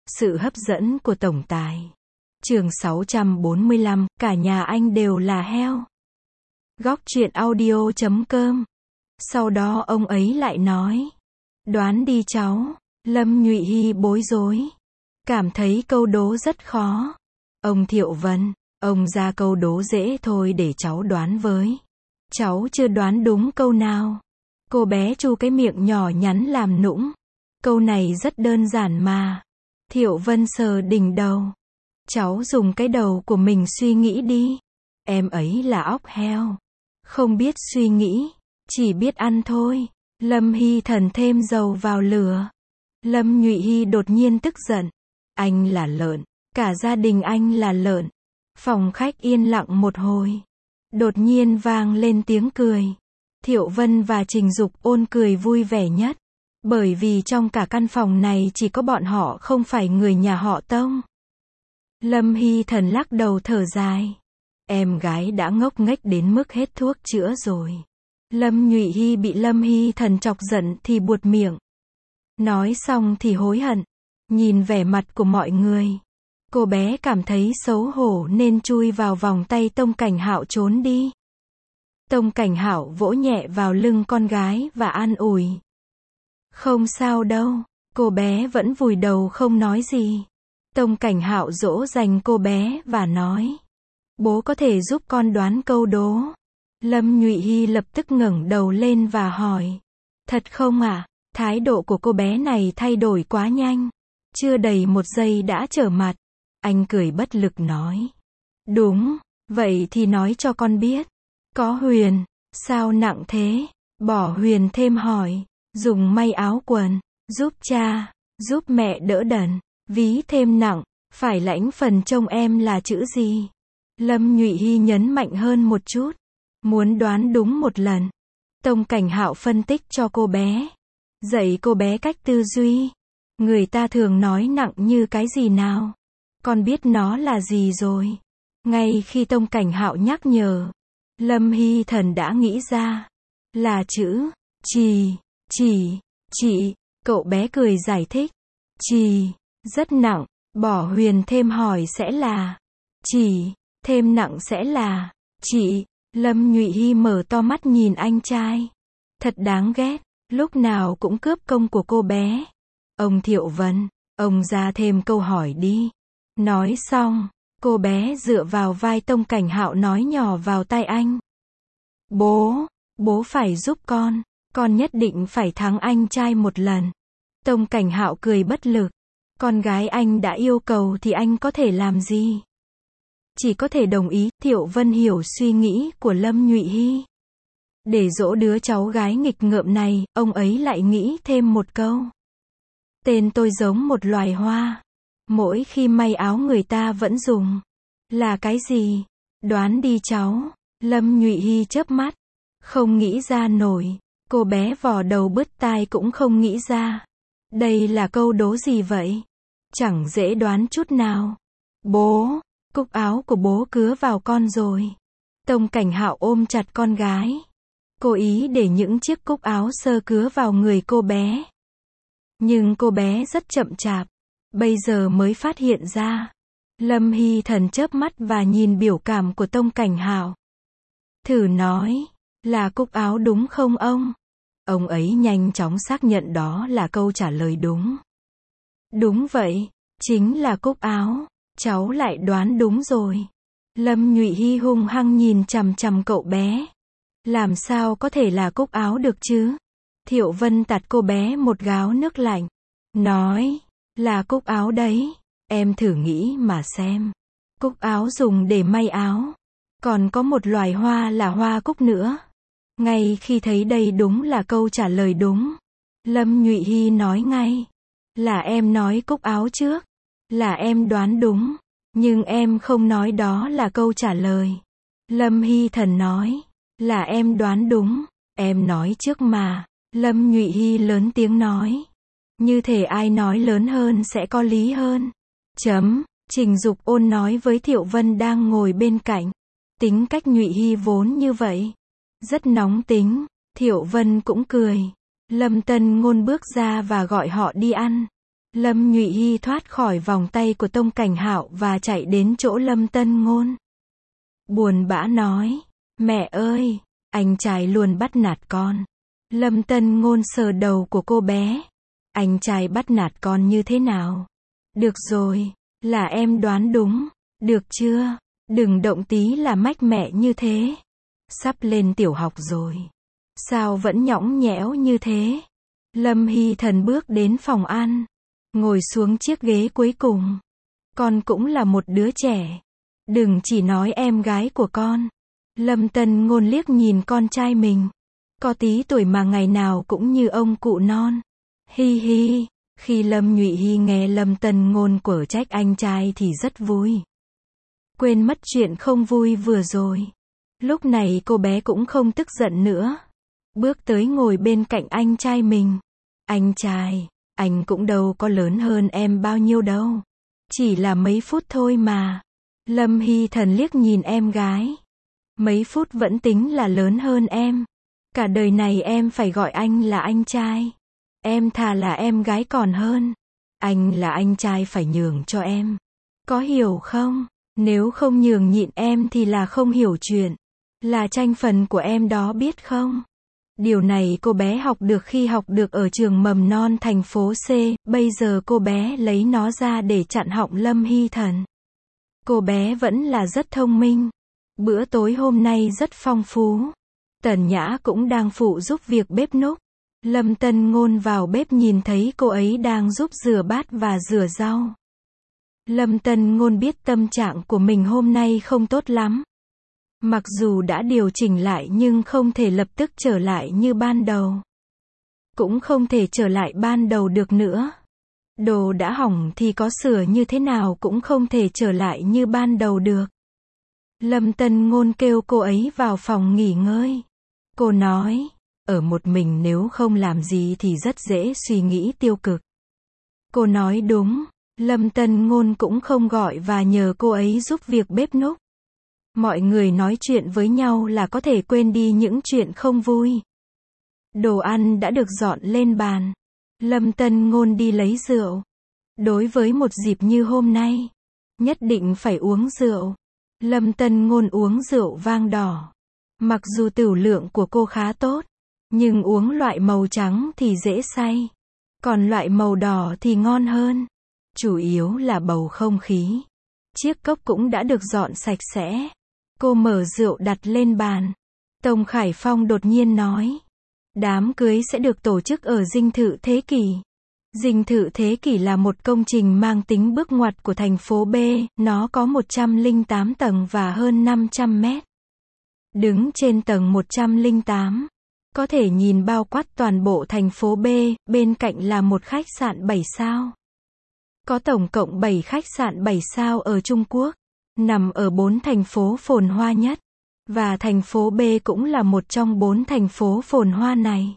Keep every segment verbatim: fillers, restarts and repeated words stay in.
Sự hấp dẫn của tổng tài. Chương sáu trăm bốn mươi lăm, cả nhà anh đều là heo. Góc truyện audio chấm com. Sau đó ông ấy lại nói. Đoán đi cháu. Lâm Nhụy Hy bối rối. Cảm thấy câu đố rất khó. Ông Thiệu Vân, ông ra câu đố dễ thôi để cháu đoán với. Cháu chưa đoán đúng câu nào. Cô bé chu cái miệng nhỏ nhắn làm nũng. Câu này rất đơn giản mà. Thiệu Vân sờ đỉnh đầu. Cháu dùng cái đầu của mình suy nghĩ đi. Em ấy là óc heo. Không biết suy nghĩ, chỉ biết ăn thôi. Lâm Hy Thần thêm dầu vào lửa. Lâm Nhụy Hy đột nhiên tức giận. Anh là lợn. Cả gia đình anh là lợn. Phòng khách yên lặng một hồi. Đột nhiên vang lên tiếng cười. Thiệu Vân và Trình Dục Ôn cười vui vẻ nhất. Bởi vì trong cả căn phòng này chỉ có bọn họ không phải người nhà họ Tông. Lâm Hy Thần lắc đầu thở dài. Em gái đã ngốc nghếch đến mức hết thuốc chữa rồi. Lâm Nhụy Hy bị Lâm Hy Thần chọc giận thì buột miệng. Nói xong thì hối hận. Nhìn vẻ mặt của mọi người. Cô bé cảm thấy xấu hổ nên chui vào vòng tay Tông Cảnh Hạo trốn đi. Tông Cảnh Hạo vỗ nhẹ vào lưng con gái và an ủi. Không sao đâu, cô bé vẫn vùi đầu không nói gì. Tông Cảnh Hạo dỗ dành cô bé và nói. Bố có thể giúp con đoán câu đố. Lâm Nhụy Hy lập tức ngẩng đầu lên và hỏi. Thật không ạ? À? Thái độ của cô bé này thay đổi quá nhanh. Chưa đầy một giây đã trở mặt. Anh cười bất lực nói. Đúng, vậy thì nói cho con biết. Có Huyền, sao nặng thế? Bỏ Huyền thêm hỏi. Dùng may áo quần, giúp cha, giúp mẹ đỡ đần, ví thêm nặng, phải lãnh phần trông em là chữ gì? Lâm Nhụy Hy nhấn mạnh hơn một chút, muốn đoán đúng một lần. Tông Cảnh Hạo phân tích cho cô bé, dạy cô bé cách tư duy. Người ta thường nói nặng như cái gì nào? Con biết nó là gì rồi? Ngay khi Tông Cảnh Hạo nhắc nhở, Lâm Hy Thần đã nghĩ ra, là chữ, chì. Chỉ, chị, cậu bé cười giải thích. Chì, rất nặng, bỏ Huyền thêm hỏi sẽ là. Chỉ, thêm nặng sẽ là. Chị, Lâm Nhụy Hy mở to mắt nhìn anh trai. Thật đáng ghét, lúc nào cũng cướp công của cô bé. Ông Thiệu Vân, ông ra thêm câu hỏi đi. Nói xong, cô bé dựa vào vai Tông Cảnh Hạo nói nhỏ vào tai anh. Bố, bố phải giúp con. Con nhất định phải thắng anh trai một lần. Tông Cảnh Hạo cười bất lực. Con gái anh đã yêu cầu thì anh có thể làm gì? Chỉ có thể đồng ý. Thiệu Vân hiểu suy nghĩ của Lâm Nhụy Hy. Để dỗ đứa cháu gái nghịch ngợm này, ông ấy lại nghĩ thêm một câu. Tên tôi giống một loài hoa. Mỗi khi may áo người ta vẫn dùng. Là cái gì? Đoán đi cháu. Lâm Nhụy Hy chớp mắt. Không nghĩ ra nổi. Cô bé vò đầu bứt tai cũng không nghĩ ra. Đây là câu đố gì vậy? Chẳng dễ đoán chút nào. Bố, cúc áo của bố cứa vào con rồi. Tông Cảnh Hạo ôm chặt con gái. Cố ý để những chiếc cúc áo sơ cứa vào người cô bé. Nhưng cô bé rất chậm chạp. Bây giờ mới phát hiện ra. Lâm Hy Thần chớp mắt và nhìn biểu cảm của Tông Cảnh Hạo. Thử nói, là cúc áo đúng không ông? Ông ấy nhanh chóng xác nhận đó là câu trả lời đúng. Đúng vậy, chính là cúc áo. Cháu lại đoán đúng rồi. Lâm Nhụy Hy hung hăng nhìn chằm chằm cậu bé. Làm sao có thể là cúc áo được chứ? Thiệu Vân tạt cô bé một gáo nước lạnh. Nói, là cúc áo đấy. Em thử nghĩ mà xem. Cúc áo dùng để may áo. Còn có một loài hoa là hoa cúc nữa. Ngay khi thấy đây đúng là câu trả lời đúng. Lâm Nhụy Hy nói ngay. Là em nói cúc áo trước. Là em đoán đúng. Nhưng em không nói đó là câu trả lời. Lâm Hy Thần nói. Là em đoán đúng. Em nói trước mà. Lâm Nhụy Hy lớn tiếng nói. Như thể ai nói lớn hơn sẽ có lý hơn. Chấm. Trình Dục Ôn nói với Thiệu Vân đang ngồi bên cạnh. Tính cách Nhụy Hy vốn như vậy. Rất nóng tính. Thiệu Vân cũng cười. Lâm Tân Ngôn bước ra và gọi họ đi ăn. Lâm Nhụy Hy thoát khỏi vòng tay của Tông Cảnh Hạo và chạy đến chỗ Lâm Tân Ngôn. Buồn bã nói, mẹ ơi, anh trai luôn bắt nạt con. Lâm Tân Ngôn sờ đầu của cô bé. Anh trai bắt nạt con như thế nào? Được rồi, là em đoán đúng, được chưa? Đừng động tí là mách mẹ như thế. Sắp lên tiểu học rồi. Sao vẫn nhõng nhẽo như thế? Lâm Hy Thần bước đến phòng ăn, ngồi xuống chiếc ghế cuối cùng. Con cũng là một đứa trẻ. Đừng chỉ nói em gái của con. Lâm Tân Ngôn liếc nhìn con trai mình. Có tí tuổi mà ngày nào cũng như ông cụ non. Hi hi, khi Lâm Nhụy Hy nghe Lâm Tân Ngôn quở trách anh trai thì rất vui. Quên mất chuyện không vui vừa rồi. Lúc này cô bé cũng không tức giận nữa. Bước tới ngồi bên cạnh anh trai mình. Anh trai, anh cũng đâu có lớn hơn em bao nhiêu đâu. Chỉ là mấy phút thôi mà. Lâm Hy Thần liếc nhìn em gái. Mấy phút vẫn tính là lớn hơn em. Cả đời này em phải gọi anh là anh trai. Em thà là em gái còn hơn. Anh là anh trai phải nhường cho em. Có hiểu không? Nếu không nhường nhịn em thì là không hiểu chuyện. Là tranh phần của em đó biết không? Điều này cô bé học được khi học được ở trường mầm non thành phố C, bây giờ cô bé lấy nó ra để chặn họng Lâm Hy Thần. Cô bé vẫn là rất thông minh. Bữa tối hôm nay rất phong phú. Tần Nhã cũng đang phụ giúp việc bếp núc. Lâm Tân Ngôn vào bếp nhìn thấy cô ấy đang giúp rửa bát và rửa rau. Lâm Tân Ngôn biết tâm trạng của mình hôm nay không tốt lắm. Mặc dù đã điều chỉnh lại nhưng không thể lập tức trở lại như ban đầu. Cũng không thể trở lại ban đầu được nữa. Đồ đã hỏng thì có sửa như thế nào cũng không thể trở lại như ban đầu được. Lâm Tân Ngôn kêu cô ấy vào phòng nghỉ ngơi. Cô nói, ở một mình nếu không làm gì thì rất dễ suy nghĩ tiêu cực. Cô nói đúng, Lâm Tân Ngôn cũng không gọi và nhờ cô ấy giúp việc bếp núc. Mọi người nói chuyện với nhau là có thể quên đi những chuyện không vui. Đồ ăn đã được dọn lên bàn. Lâm Tân Ngôn đi lấy rượu. Đối với một dịp như hôm nay, nhất định phải uống rượu. Lâm Tân Ngôn uống rượu vang đỏ. Mặc dù tửu lượng của cô khá tốt, nhưng uống loại màu trắng thì dễ say. Còn loại màu đỏ thì ngon hơn. Chủ yếu là bầu không khí. Chiếc cốc cũng đã được dọn sạch sẽ. Cô mở rượu đặt lên bàn. Tông Khải Phong đột nhiên nói. Đám cưới sẽ được tổ chức ở dinh thự Thế Kỷ. Dinh thự Thế Kỷ là một công trình mang tính bước ngoặt của thành phố B, nó có một trăm lẻ tám tầng và hơn năm trăm mét. Đứng trên tầng một trăm lẻ tám, có thể nhìn bao quát toàn bộ thành phố B, bên cạnh là một khách sạn bảy sao. Có tổng cộng bảy khách sạn bảy sao ở Trung Quốc, nằm ở bốn thành phố phồn hoa nhất. Và thành phố B cũng là một trong bốn thành phố phồn hoa này.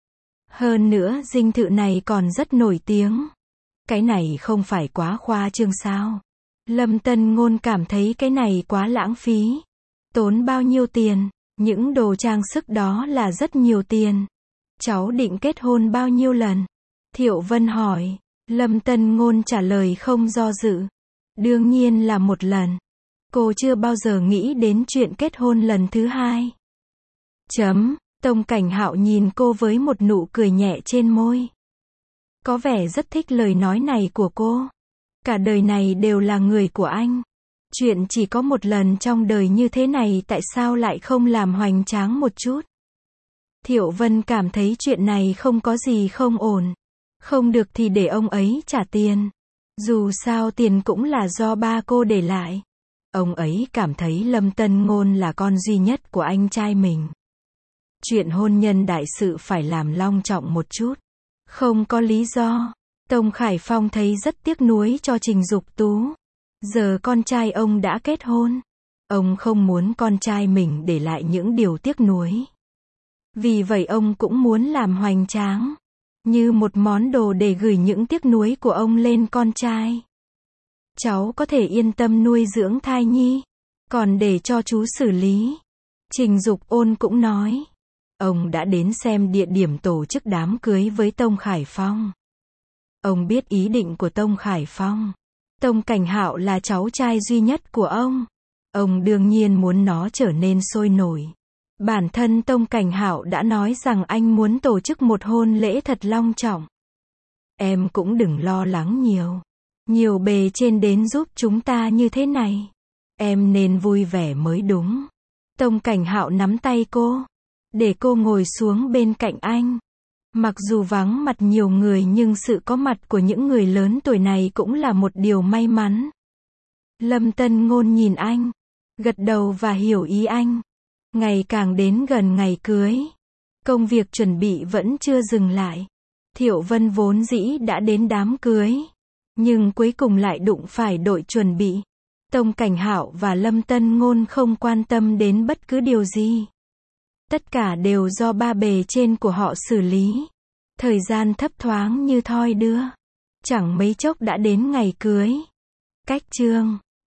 Hơn nữa dinh thự này còn rất nổi tiếng. Cái này không phải quá khoa trương sao? Lâm Tân Ngôn cảm thấy cái này quá lãng phí. Tốn bao nhiêu tiền? Những đồ trang sức đó là rất nhiều tiền. Cháu định kết hôn bao nhiêu lần? Thiệu Vân hỏi. Lâm Tân Ngôn trả lời không do dự. Đương nhiên là một lần. Cô chưa bao giờ nghĩ đến chuyện kết hôn lần thứ hai. Chấm. Tông Cảnh Hạo nhìn cô với một nụ cười nhẹ trên môi. Có vẻ rất thích lời nói này của cô. Cả đời này đều là người của anh. Chuyện chỉ có một lần trong đời như thế này tại sao lại không làm hoành tráng một chút? Thiệu Vân cảm thấy chuyện này không có gì không ổn. Không được thì để ông ấy trả tiền. Dù sao tiền cũng là do ba cô để lại. Ông ấy cảm thấy Lâm Tân Ngôn là con duy nhất của anh trai mình. Chuyện hôn nhân đại sự phải làm long trọng một chút. Không có lý do. Tông Khải Phong thấy rất tiếc nuối cho Trình Dục Tú. Giờ con trai ông đã kết hôn. Ông không muốn con trai mình để lại những điều tiếc nuối. Vì vậy ông cũng muốn làm hoành tráng. Như một món đồ để gửi những tiếc nuối của ông lên con trai. Cháu có thể yên tâm nuôi dưỡng thai nhi. Còn để cho chú xử lý. Trình Dục Ôn cũng nói. Ông đã đến xem địa điểm tổ chức đám cưới với Tông Khải Phong. Ông biết ý định của Tông Khải Phong. Tông Cảnh Hạo là cháu trai duy nhất của ông. Ông đương nhiên muốn nó trở nên sôi nổi. Bản thân Tông Cảnh Hạo đã nói rằng anh muốn tổ chức một hôn lễ thật long trọng. Em cũng đừng lo lắng nhiều. Nhiều bề trên đến giúp chúng ta như thế này. Em nên vui vẻ mới đúng. Tông Cảnh Hạo nắm tay cô, để cô ngồi xuống bên cạnh anh. Mặc dù vắng mặt nhiều người nhưng sự có mặt của những người lớn tuổi này cũng là một điều may mắn. Lâm Tân Ngôn nhìn anh, gật đầu và hiểu ý anh. Ngày càng đến gần ngày cưới, công việc chuẩn bị vẫn chưa dừng lại. Thiệu Vân vốn dĩ đã đến đám cưới, nhưng cuối cùng lại đụng phải đội chuẩn bị. Tông Cảnh Hạo và Lâm Tân Ngôn không quan tâm đến bất cứ điều gì. Tất cả đều do ba bề trên của họ xử lý. Thời gian thấp thoáng như thoi đưa. Chẳng mấy chốc đã đến ngày cưới. Cách chương